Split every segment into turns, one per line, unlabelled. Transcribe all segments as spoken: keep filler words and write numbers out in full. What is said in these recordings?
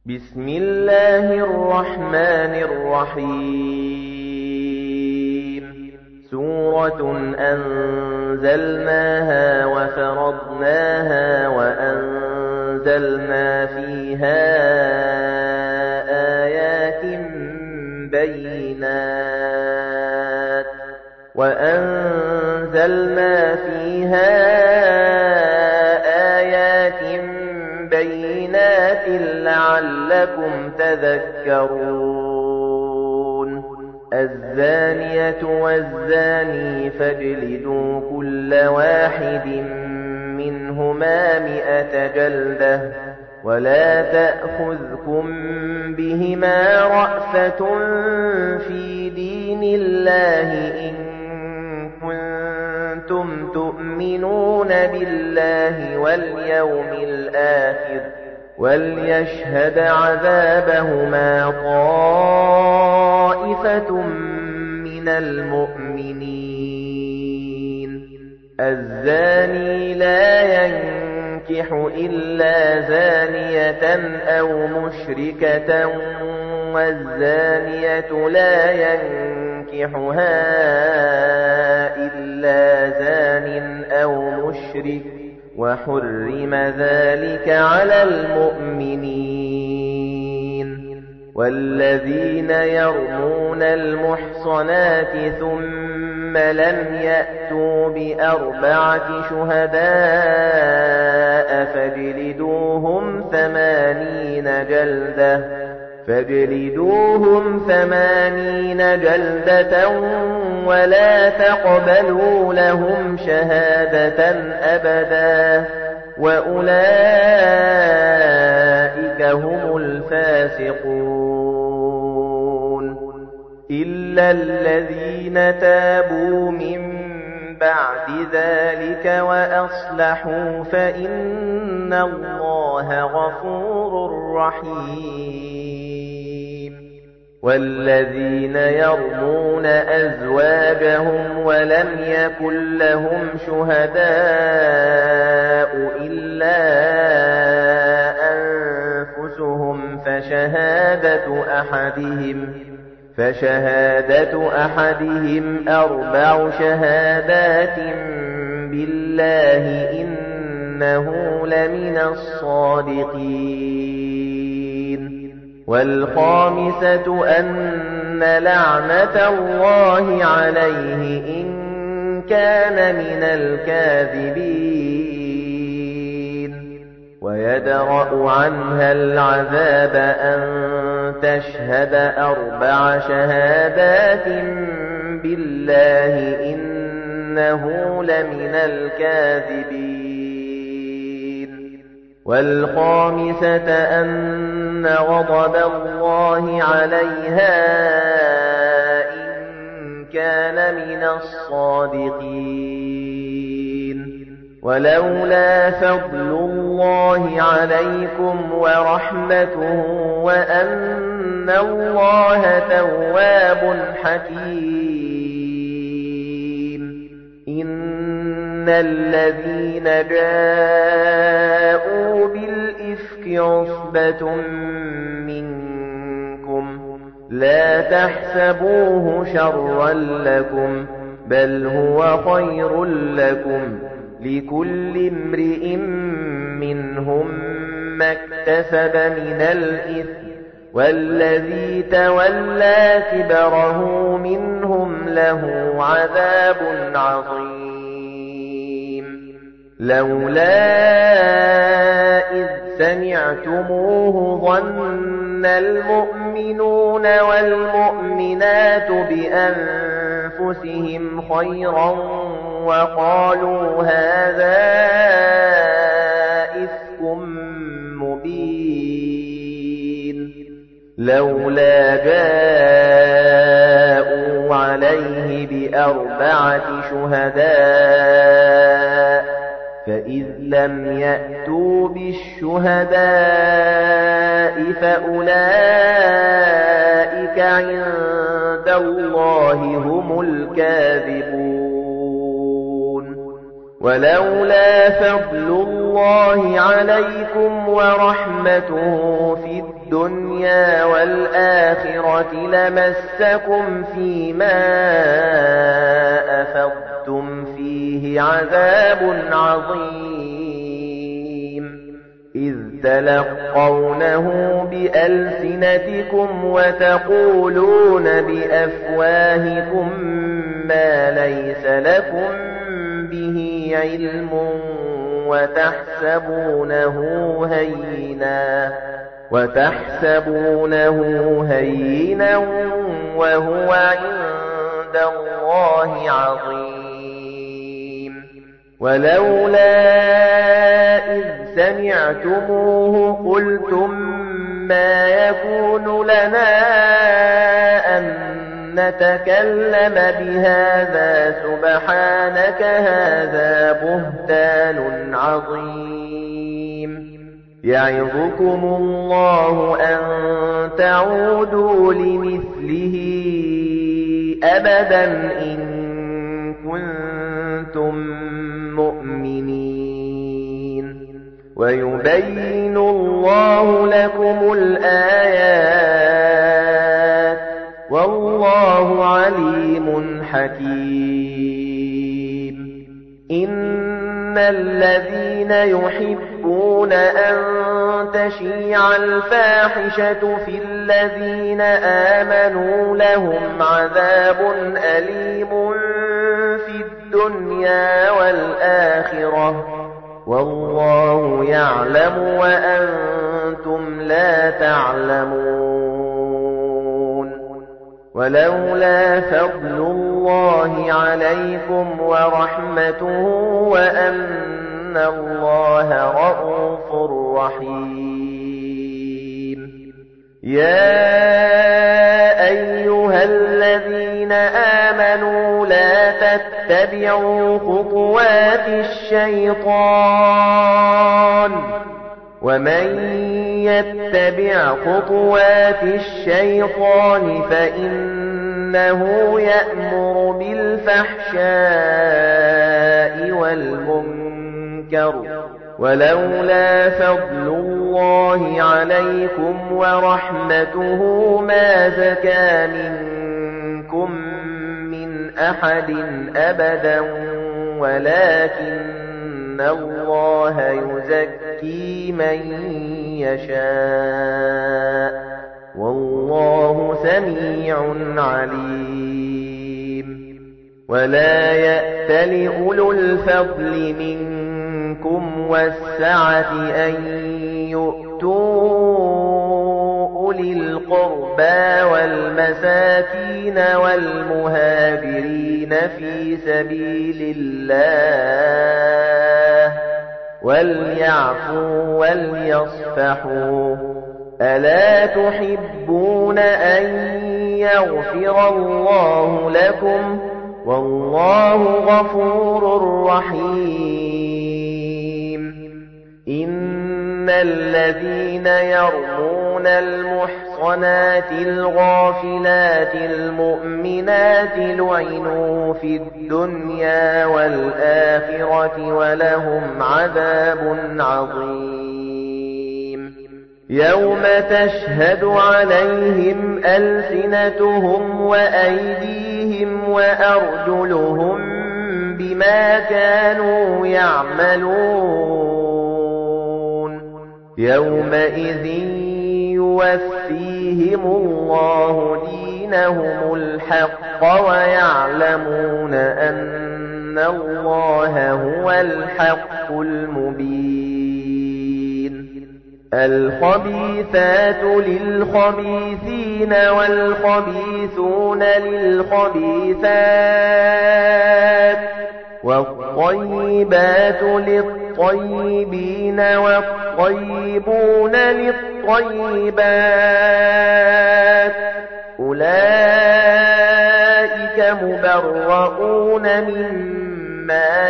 بسم الله الرحمن الرحيم سورة أنزلناها وفرضناها وأنزلنا فيها آيات بينات وأنزلنا فيها آيات بينات لعلكم تذكرون الزانية والزاني فاجلدوا كل واحد منهما مئة جلدة ولا تأخذكم بهما رأفة في دين الله إن كنتم تؤمنون بالله واليوم الآخر وليشهد عذابهما طائفة من المؤمنين الزاني لا ينكح إلا زانية أو مشركة والزانية لا ينكحها إلا زان أو مشرك وحرم ذلك على المؤمنين والذين يرمون المحصنات ثم لم يأتوا بأربعة شهداء فاجلدوهم ثمانين جلدة فاجلدوهم ثمانين جلدة ولا تقبلوا لهم شهادة أبدا وأولئك هم الفاسقون إلا الذين تابوا من بعد ذلك وأصلحوا فإن الله غفور رحيم والذين يرمون أزواجهم ولم يكن لهم شهداء إلا أنفسهم فشهادة أحدهم فشهادة أحدهم أربع شهادات بالله إنه لمن الصادقين والخامسة أن لعنة الله عليه إن كان من الكاذبين ويدرأ عنها العذاب أن تشهد أربع شهادات بالله إنه لمن الكاذبين والخامسة أن غضب الله عليها إن كان من الصادقين ولولا فضل الله عليكم ورحمته وأن الله تواب حكيم إن الذين جاءوا بالإفك عصبة منكم لا تحسبوه شرا لكم بل هو خير لكم لكل امرئ منهم ما اكتسب من الإثم والذي تولى كبره منهم له عذاب عظيم لولا إذ سمعتموه ظن المؤمنون والمؤمنات بأنفسهم خيرا وقالوا هذا إفك مبين لولا جاءوا عليه بأربعة شهداء فإذ لم يأتوا بالشهداء فأولئك عند الله هم الكاذبون ولولا فضل الله عليكم ورحمته في الدنيا والآخرة لمسكم فيما أفضتم فيه عذاب عظيم إذ تلقونه بألسنتكم وتقولون بأفواهكم ما ليس لكم به علم وتحسبونه هينا وتحسبونه هينا وهو عند الله عظيم ولولا إذ سمعتموه قلتم ما يكون لنا أن نتكلم بهذا سبحانك هذا بهتان عظيم يعظكم الله أن تعودوا لمثله أبدا إن كنتم مؤمنين ويبين الله لكم الآيات والله عليم حكيم إن الذين يحبون أن تشيع الفاحشة في الذين آمنوا لهم عذاب أليم في الدنيا والآخرة والله يعلم وأنتم لا تعلمون ولولا فضل الله عليكم ورحمته وأن الله رءوف رحيم يا أيها الذين آمنوا لا تتبعوا خطوات الشيطان ومن يتبع خطوات الشيطان فإنه يأمر بالفحشاء والمنكر ولولا فضل الله عليكم ورحمته ما زكى منكم من أحد أبدا ولكن الله يزكي من يشاء والله سميع عليم ولا يأتل أولو الفضل منكم والسعة أن يؤتوا أولي القربى والمساكين والمهاجرين في سبيل الله وليعفوا وليصفحوا ألا تحبون أن يغفر الله لكم والله غفور رحيم إن الذين يرمون المحصنات الغافلات المؤمنات لعنوا في الدنيا والآخرة ولهم عذاب عظيم يوم تشهد عليهم ألسنتهم وأيديهم وأرجلهم بما كانوا يعملون يومئذ يوفيهم الله دينهم الحق ويعلمون أن الله هو الحق المبين الخبيثات للخبيثين والخبيثون للخبيثات والطيبات للطيبين والطيبون للطيبات أولئك مبرؤون مما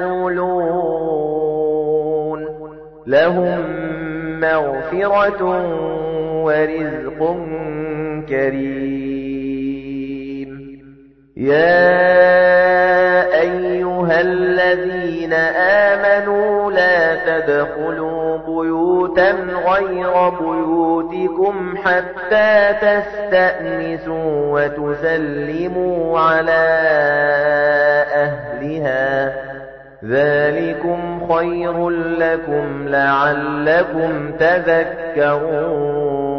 يقولون لهم مغفرة ورزق كريم يا أيها أَيُّهَا الَّذِينَ آمَنُوا لَا تَدْخُلُوا بُيُوتًا غَيْرَ بُيُوتِكُمْ حَتَّى تَسْتَأْنِسُوا وَتُسَلِّمُوا عَلَى أَهْلِهَا ذَلِكُمْ خَيْرٌ لَكُمْ لَعَلَّكُمْ تَذَكَّرُونَ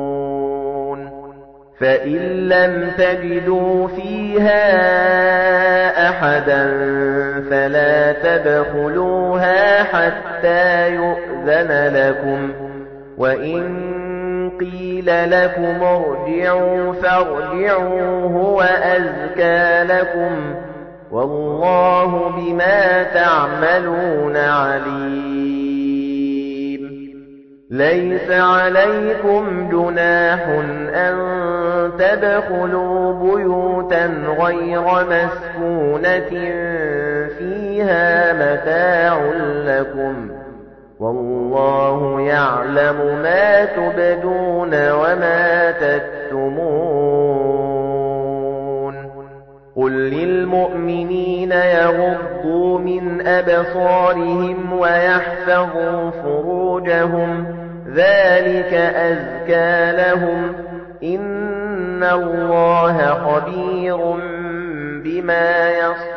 فَإِن لَّمْ تَجِدُوا فِيهَا أَحَدًا فَلَا تَدْخُلُوهَا حَتَّى يُؤْذَنَ لَكُمْ وَإِن قِيلَ لَكُمْ ارْجِعُوا فَارْجِعُوا هُوَ أَزْكَىٰ لَكُمْ وَاللَّهُ بِمَا تَعْمَلُونَ عَلِيمٌ لَيْسَ عَلَيْكُمْ جُنَاحٌ أَن تَدْخُلُوا بُيُوتًا غَيْرَ مَسْكُونَةٍ فِيهَا مَتَاعٌ لَكُمْ وَاللَّهُ يَعْلَمُ مَا تُبْدُونَ وَمَا تَكْتُمُونَ قُل لِّلْمُؤْمِنِينَ يَغُضُّوا مِنْ أَبْصَارِهِمْ وَيَحْفَظُوا فُرُوجَهُمْ ذَلِكَ أَزْكَىٰ لَهُمْ إِنَّ اللَّهَ خَبِيرٌ بِمَا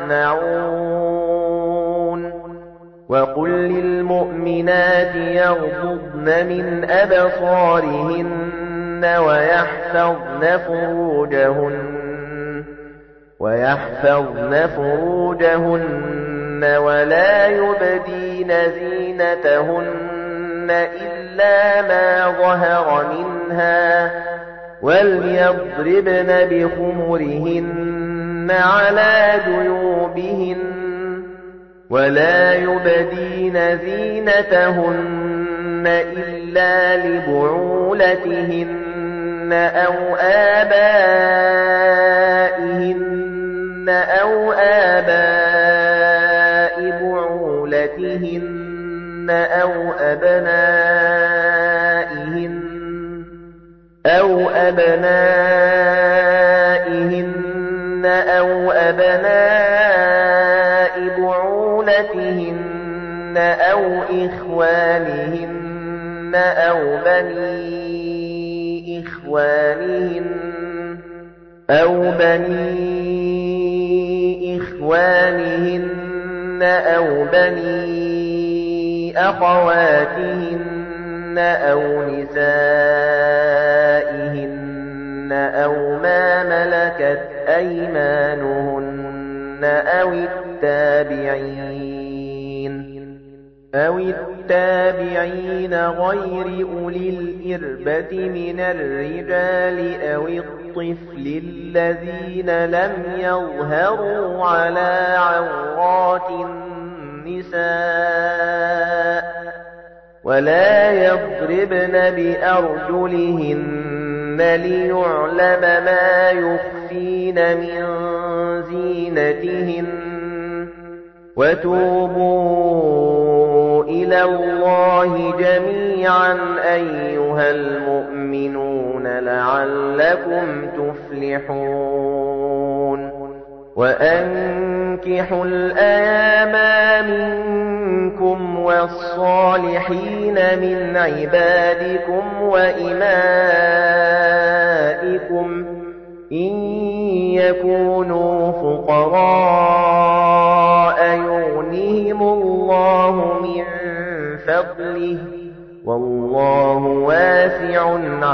يَصْنَعُونَ وَقُل لِّلْمُؤْمِنَاتِ يَغْضُضْنَ مِنْ أَبْصَارِهِنَّ وَيَحْفَظْنَ فُرُوجَهُنَّ وَيَحْفَظْنَ فُرُوجَهُنَّ وَلَا يُبْدِينَ زِينَتَهُنَّ إِلَّا مَا ظَهَرَ مِنْهَا وَلْيَضْرِبْنَ بِخُمُرِهِنَّ عَلَى جُيُوبِهِنَّ وَلَا يُبْدِينَ زِينَتَهُنَّ إِلَّا لِبُعُولَتِهِنَّ أَوْ آبَائِهِنَّ أَوْ آبَاءِ بُعُولَتِهِنَّ أَوْ أَبْنَائِهِنَّ أَوْ أَبْنَائِهِنَّ أَوْ أَبْنَاءِ بُعُولَتِهِنَّ أَوْ إِخْوَانِهِنَّ أَوْ بَنِي إِخْوَانِهِنَّ أَوْ بَنِي إِخْوَانِهِنَّ أَوْ بَنِي أَخَوَاتِهِنَّ أَوْ نِسَائِهِنَّ أَوْ مَا مَلَكَتْ أَيْمَانُهُنَّ أَوِ التَّابِعِينَ أَوِ التَّابِعِينَ غَيْرِ أُولِي الْإِرْبَةِ مِنَ الرِّجَالِ أَوِ الطِّفْلِ الَّذِينَ لَمْ يَظْهَرُوا عَلَى عَوْرَاتِ النِّسَاءِ وَلَا يَضْرِبْنَ بِأَرْجُلِهِنَّ لِيُعْلَمَ مَا يُخْفِينَ مِنْ زِينَتِهِنَّ وَتُوبُوا إِلَى اللَّهِ جَمِيعًا أَيُّهَا الْمُؤْمِنُونَ لَعَلَّكُمْ تُفْلِحُونَ وَأَنكِحُوا الْأَيَامَ مِنكُمْ وَالصَّالِحِينَ مِنْ عِبَادِكُمْ وَإِمَائِكُمْ إِنْ يَكُونُوا فُقَرَاءَ يُغْنِهِمُ اللَّهُ مِنْ فَضْلِهِ وَاللَّهُ وَاسِعٌ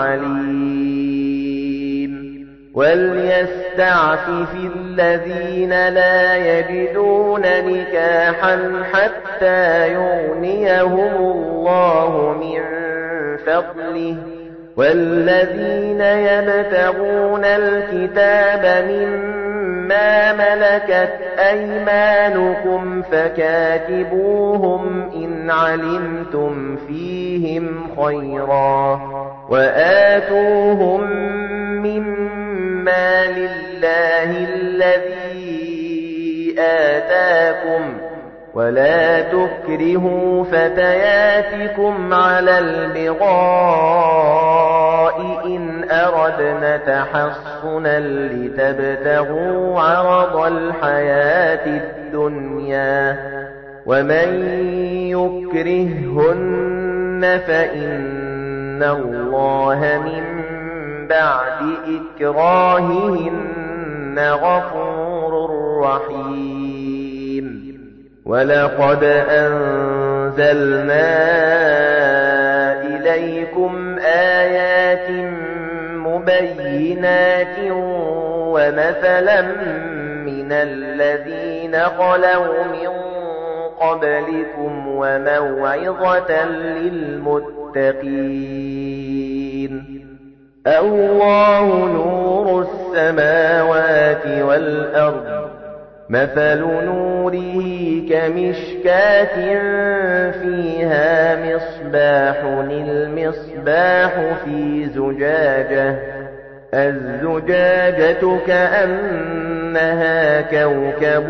عَلِيمٌ وَلْيَسْتَعْفِفِ الَّذِينَ لَا يَجِدُونَ نِكَاحًا حَتَّى يُغْنِيَهُمُ اللَّهُ مِنْ فَضْلِهِ وَالَّذِينَ يَبْتَغُونَ الْكِتَابَ مِمَّا مَلَكَتْ أَيْمَانُكُمْ فَكَاتِبُوهُمْ إِنْ عَلِمْتُمْ فِيهِمْ خَيْرًا وَآتُوهُمْ مِمَّا لِلَّهِ الَّذِي آتَاكُمْ وَلَا تُكْرِهُوا فَتَيَاتِكُمْ عَلَى الْبِغَاءِ إِنْ أَرَدْنَ تَحَصُّنًا تحصنا لتبتغوا عرض الحياة الدنيا ومن يكرههن فإن الله من بعد إكراههن غفور رحيم ولقد أنزلنا إليكم آيات مبينات ومثلا من الذين خلوا من قبلكم وموعظة للمتقين الله نور السماوات والأرض مثل نوره كمشكاة فيها مصباح المصباح في زجاجة الزجاجة كأنها كوكب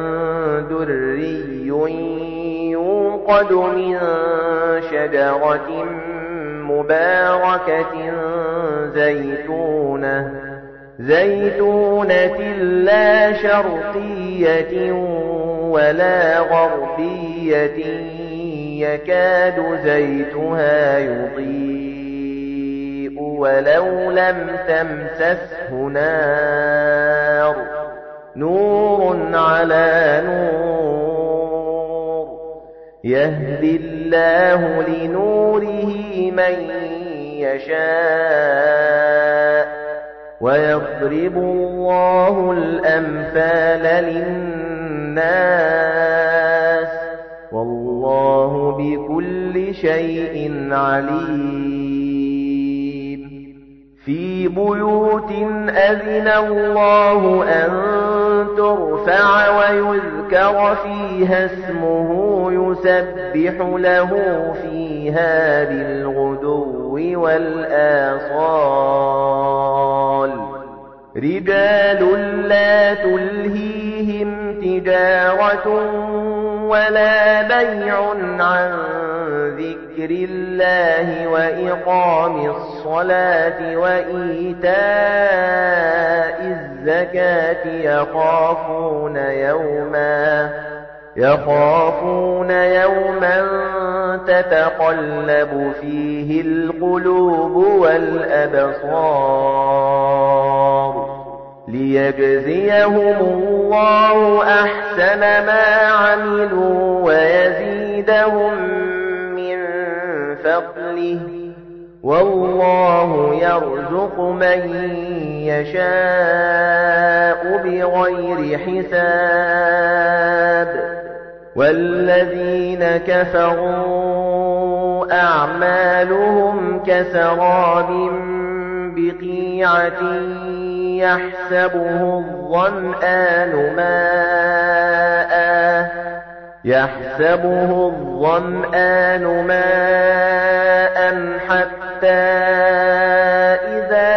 دري يوقد من شجرة مباركة زيتونة زيتونة لا شرقية ولا غربية يكاد زيتها يضيء ولو لم تمسسه نار نور على نور يهدي الله لنوره من يشاء ويضرب الله الأمثال للناس والله بكل شيء عليم في بيوت أذن الله أن ترفع ويذكر فيها اسمه يسبح له فيها بالغدو والآصال رجال لا تلهيهم تجارة ولا بيع عن ذكر الله وإقام الصلاة وإيتاء الزكاة يخافون يوما يخافون يوما تتقلب فيه القلوب والأبصار ليجزيهم الله أحسن ما عملوا ويزيدهم من فضله والله يرزق من يشاء بغير حساب والذين كفروا أعمالهم كسراب بقيعة يحسبه الظمآن ماءً يحسبه الظمآن ماءً حتى إذا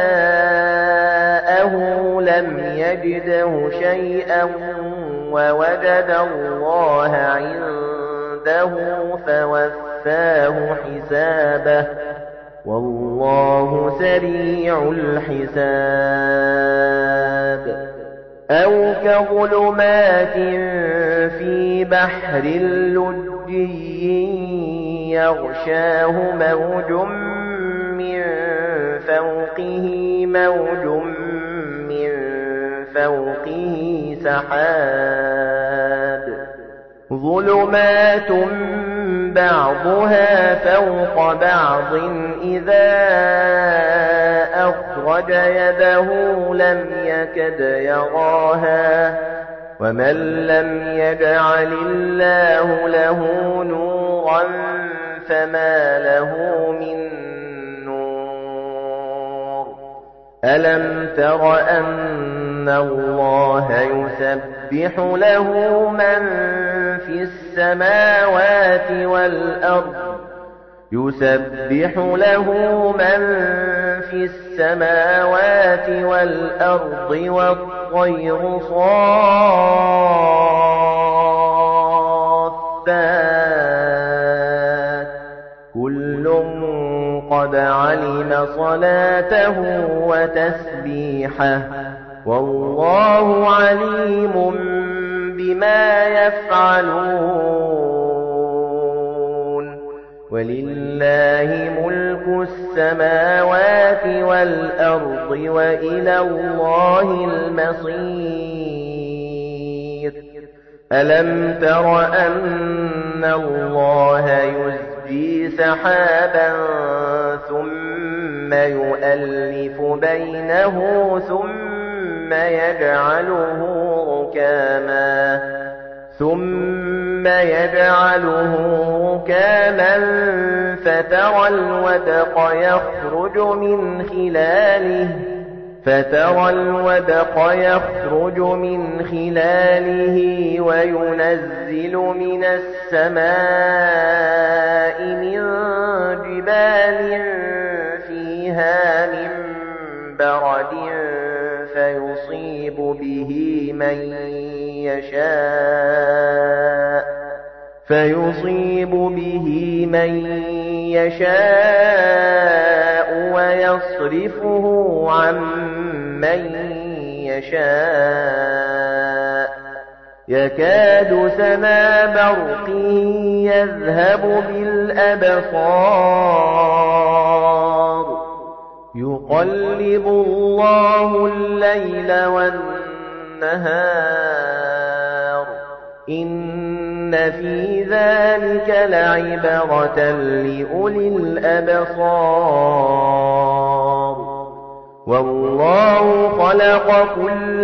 جاءه لم يجده شيئا ووجد الله عنده فوفاه حسابه والله سريع الحساب أو كظلمات في بحر لجي يغشاه موج من فوقه موج من فوقه سحاب ظلمات بعضها فوق بعض إذا أخرج يده لم يكد يراها ومن لم يجعل الله له نورا فما له من نور ألم تر أن الله يسبح له من في السماوات والأرض يسبح له من في السماوات والأرض والطير صافات كل قد علم وعلم صلاته وتسبيحه والله عليم بما يفعلون ولله ملك السماوات والأرض وإلى الله المصير ألم تر أن الله يزجي سحابا ثم يؤلف بينه ثم يجعله ركاما ثم يجعله ركاما فترى الودق يخرج من خلاله فترى الودق يخرج من خلاله وينزل من السماء من جبال فيها من برد فيصيب به من يشاء فيصيب به من يشاء ويصرفه عن من يشاء يكاد سنا برقه يذهب بالأبصار يقلب الله الليل والنهار إن في ذلك لعبرة لأولي الأبصار والله خلق كل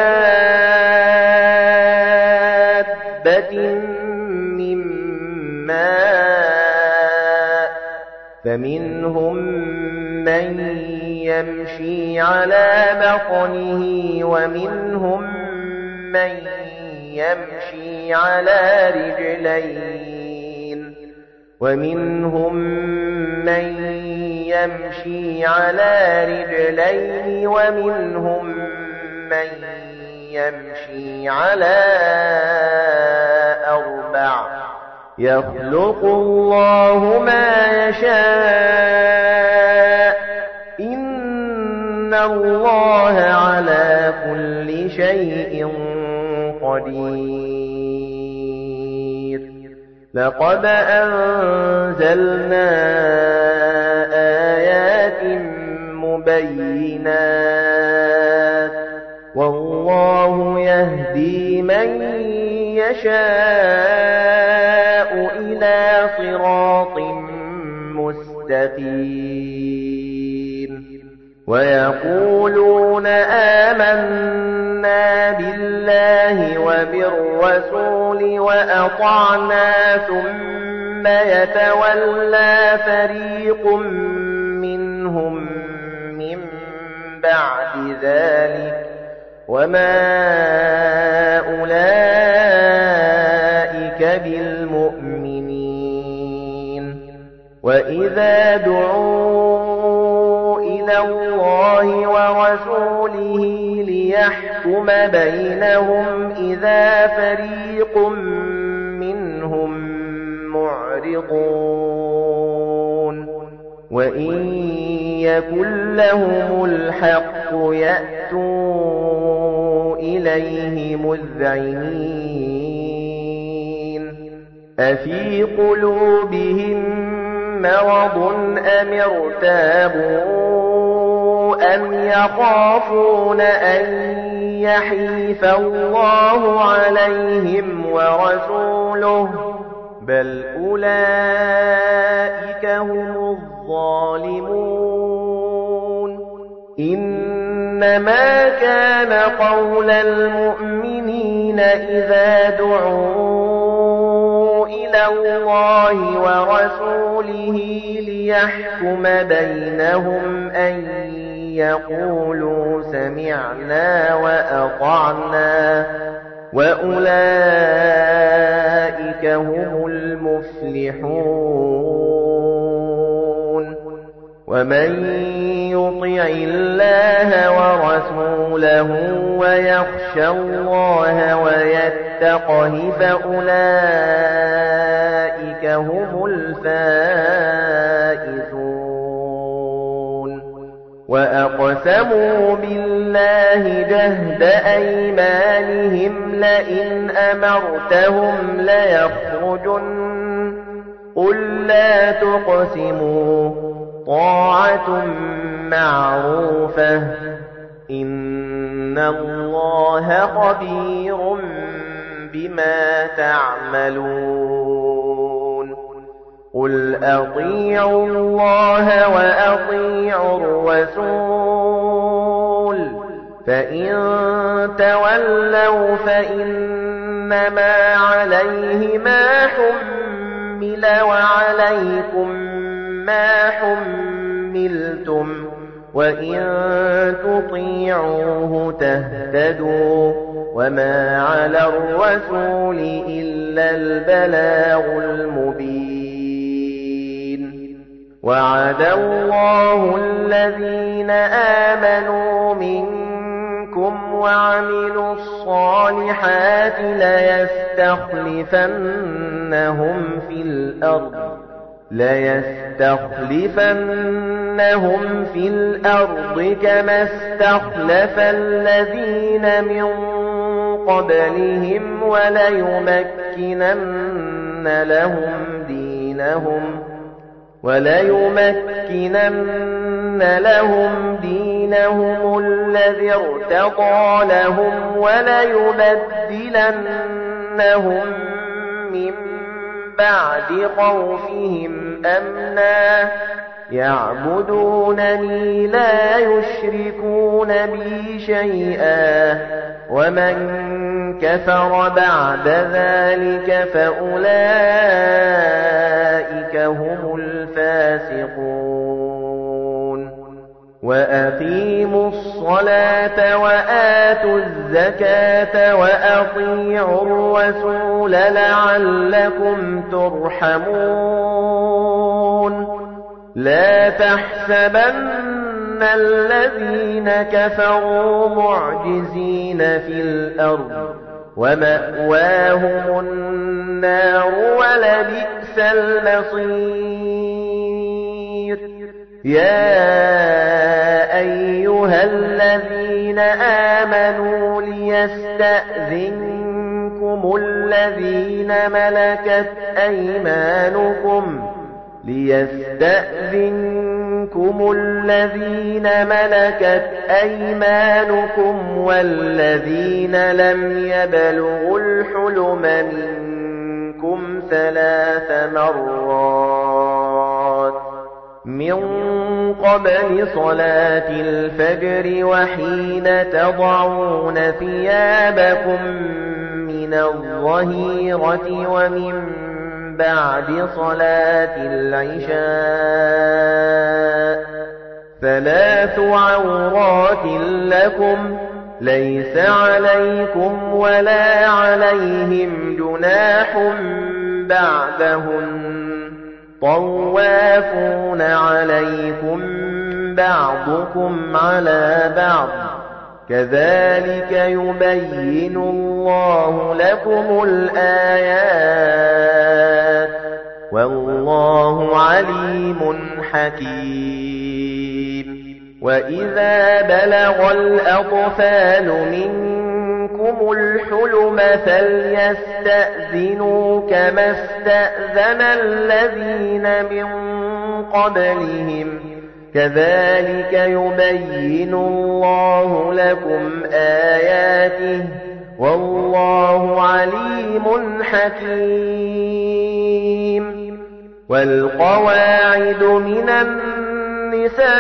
دابة من ماء فمنهم من يمشي على بطنه ومنهم من يمشي على رجلين ومنهم من يمشي على رجلين ومنهم من يمشي على أربع يخلق الله ما يشاء إن الله على كل شيء قدير لقد أنزلنا آيات مبينات والله يهدي من يشاء إلى صراط مستقيم ويقولون آمنا بالله وبالرسول وأطعنا ثم يتولى فريق منهم من بعد ذلك وما أولئك بالمؤمنين وإذا دعوا إلى الله ورسوله ليحكم بينهم إذا فريق منهم معرضون وإن يكن لهم الحق يأتوا إليه مذعنين أفي قلوبهم مرض أم ارتابوا أم يخافون أن يحيف الله عليهم ورسوله بل أولئك هم الظالمون إنما كان قول المؤمنين إذا دعوا إلى الله ورسوله ليحكم بينهم أن يقولوا سمعنا وأطعنا وأولئك هم المفلحون ومن يطع الله ورسوله ويخشى الله ويتقه فأولئك هم الفائزون وَأَقْسَمُوا بِاللَّهِ جَهْدَ أَيْمَانِهِمْ لَئِنْ أَمَرْتَهُمْ لَيَخْرُجُنَّ قُل لَّا تُقْسِمُوا طَاعَةٌ مَّعْرُوفَةٌ إِنَّ اللَّهَ خَبِيرٌ بِمَا تَعْمَلُونَ قُلْ أَطِيعُوا اللَّهَ وَأَطِيعُوا الرَّسُولَ فَإِن تَوَلَّوْا فَإِنَّمَا عَلَيْهِ مَا حُمِّلَ وَعَلَيْكُمْ مَا حُمِّلْتُمْ وَإِن تُطِيعُوهُ تَهْتَدُوا وَمَا عَلَى الرَّسُولِ إِلَّا الْبَلَاغُ الْمُبِينُ وَعَدَ اللَّهُ الَّذِينَ آمَنُوا مِنكُمْ وَعَمِلُوا الصَّالِحَاتِ لَيَسْتَخْلِفَنَّهُمْ فِي الْأَرْضِ لَيَسْتَخْلِفَنَّهُمْ فِي الْأَرْضِ كَمَا اسْتَخْلَفَ الَّذِينَ مِنْ قَبْلِهِمْ وَلَيُمَكِّنَنَّ لَهُمْ دِينَهُمْ وَلَيُمَكِّنَنَّ لَهُمْ دِينَهُمُ الَّذِي ارْتَضَىٰ لَهُمْ وَلَيُبَدِّلَنَّهُم مِّن بَعْدِ خَوْفِهِمْ أَمْنًا يَعْبُدُونَنِي لَا يُشْرِكُونَ بِي شَيْئًا وَمَن كَفَرَ بَعْدَ ذَلِكَ فَأُولَئِكَ هُمُ الْفَاسِقُونَ وَأَقِيمُوا الصَّلَاةَ وَآتُوا الزَّكَاةَ وَأَطِيعُوا الرَّسُولَ لَعَلَّكُمْ تُرْحَمُونَ لَا تَحْسَبَنَّ الَّذِينَ كَفَرُوا مُعْجِزِينَ فِي الْأَرْضِ وَمَأْوَاهُمُ النَّارُ وَلَبِئْسَ الْمَصِيرُ يَا أَيُّهَا الَّذِينَ آمَنُوا لِيَسْتَأْذِنكُمُ الَّذِينَ مَلَكَتْ أَيْمَانُكُمْ لِيَسْتَأْذِنكُمُ الَّذِينَ مَلَكَتْ أَيْمَانُكُمْ وَالَّذِينَ لَمْ يَبْلُغُوا الْحُلُمَ مِنكُمْ ثَلَاثَ مرات مِنْ قَبْلِ صَلَاةِ الْفَجْرِ وَحِينَ تَضَعُونَ ثِيَابَكُمْ مِنَ الظَّهِيرَةِ وَمِنْ بَعْدِ صَلَاةِ الْعِشَاءِ ثَلَاثُ عَوْرَاتٍ لَكُمْ لَيْسَ عَلَيْكُمْ وَلَا عَلَيْهِمْ جُنَاحٌ بَعْدَهُنَّ طَوَّافُونَ عَلَيْكُمْ بَعْضُكُمْ عَلَى بَعْضٍ كَذَلِكَ يُبَيِّنُ اللَّهُ لَكُمُ الْآيَاتِ وَاللَّهُ عَلِيمٌ حَكِيمٌ وَإِذَا بَلَغَ الْأَطْفَالُ مِنكُمُ الْحُلُمَ فَلْيَسْتَأْذِنُوا كَمَا اسْتَأْذَنَ الَّذِينَ مِن قَبْلِهِمْ كَذَلِكَ يُبَيِّنُ اللَّهُ لَكُمْ آيَاتِهِ وَاللَّهُ عَلِيمٌ حَكِيمٌ وَالْقَوَاعِدُ مِنَ النِّسَاءِ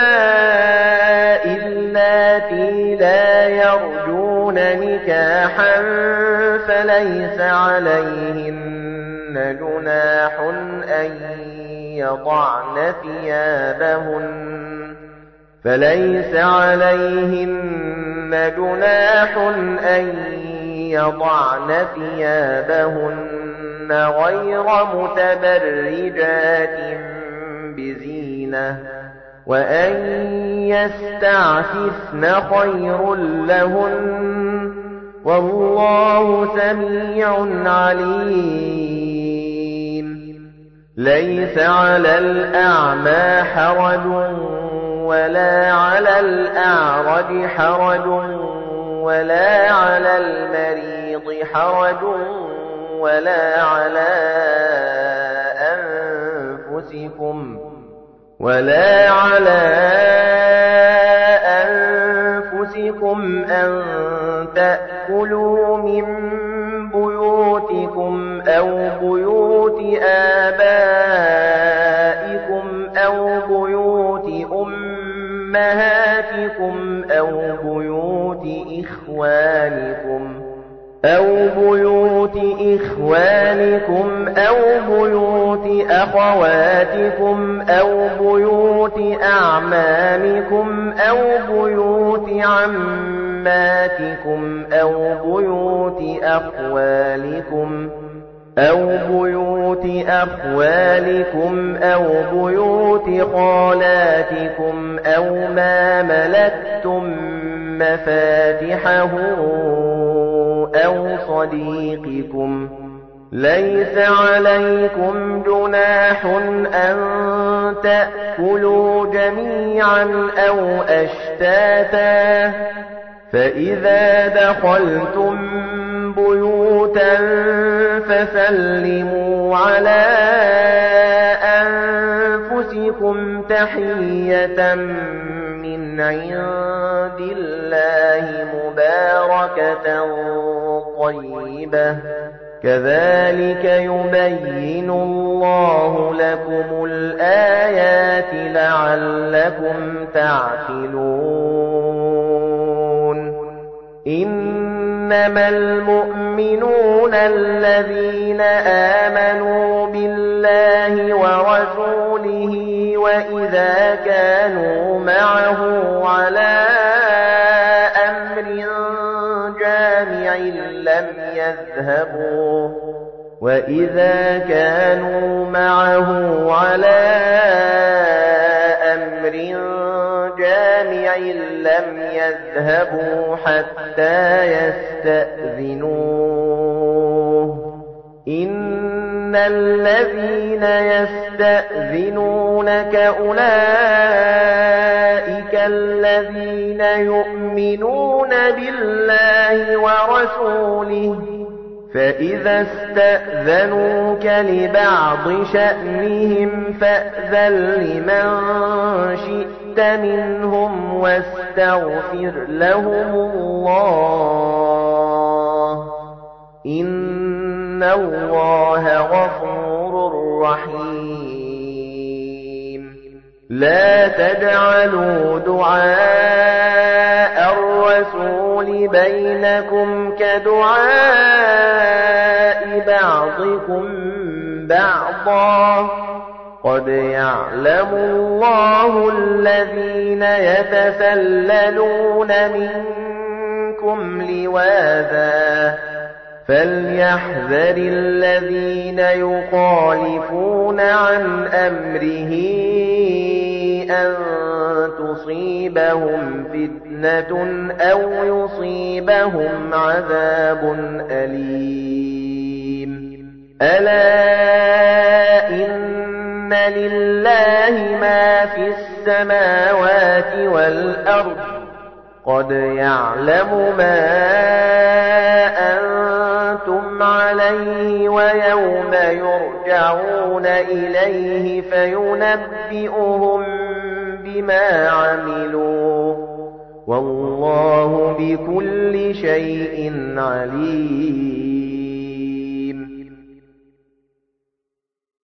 اللَّاتِي لَا يَرْجُونَ نِكَاحًا فَلَيْسَ عَلَيْهِنَّ جُنَاحٌ أَن يَضَعْنَ ثِيَابَهُنَّ فَلَيْسَ عَلَيْهِنَّ جُنَاحٌ أَن يَضَعْنَ ثِيَابَهُنَّ غَيْرَ مُتَبَرِّجَاتٍ بِزِينَةٍ وَأَن يَسْتَعْفِفْنَ خَيْرٌ لَّهُنَّ وَاللَّهُ سَمِيعٌ عَلِيمٌ لَيْسَ عَلَى الْأَعْمَى حَرَجٌ ولا على الأعرج حرج ولا على المريض حرج ولا على أنفسكم ولا على أنفسكم أن تأكلوا من بيوتكم أو بيوت آبائكم أو بيوت أمهاتكم أو بيوت إخوانكم أو بيوت إخوانكم أو بيوت أخواتكم أو بيوت أعمامكم أو بيوت عماتكم أو بيوت أخوالكم أو بيوت أخوالكم أو بيوت خالاتكم أو ما ملكتم مفاتحه أو صديقكم ليس عليكم جناح أن تأكلوا جميعا أو أشتاتا فإذا دخلتم بيوتا فسلموا على أنفسكم تحية من عند الله مباركة طيبة كذلك يبين الله لكم الآيات لعلكم تعقلون إنما المؤمنون الذين آمنوا بالله ورسوله وإذا كانوا معه على أمر جامع لم يذهبوا وإذا كانوا معه على أمر جامع لم يذهبوا حتى يستأذنوه إن الذين يستأذنونك أولئك الذين يؤمنون بالله ورسوله فإذا استأذنوك لبعض شأنهم فأذن لمن شئت منهم واستغفر لهم الله إن الله غفور رحيم لا تجعلوا دعاء الرسول بينكم كدعاء بعضكم بعضا قد يعلم الله الذين يتسللون منكم لواذا فليحذر الذين يخالفون عن أمره أن تصيبهم فتنة أو يصيبهم عذاب أليم ألا إن لله ما في السماوات والأرض قد يعلم ما أنتم عليه ويوم يرجعون إليه فينبئهم بما عملوا والله بكل شيء عليم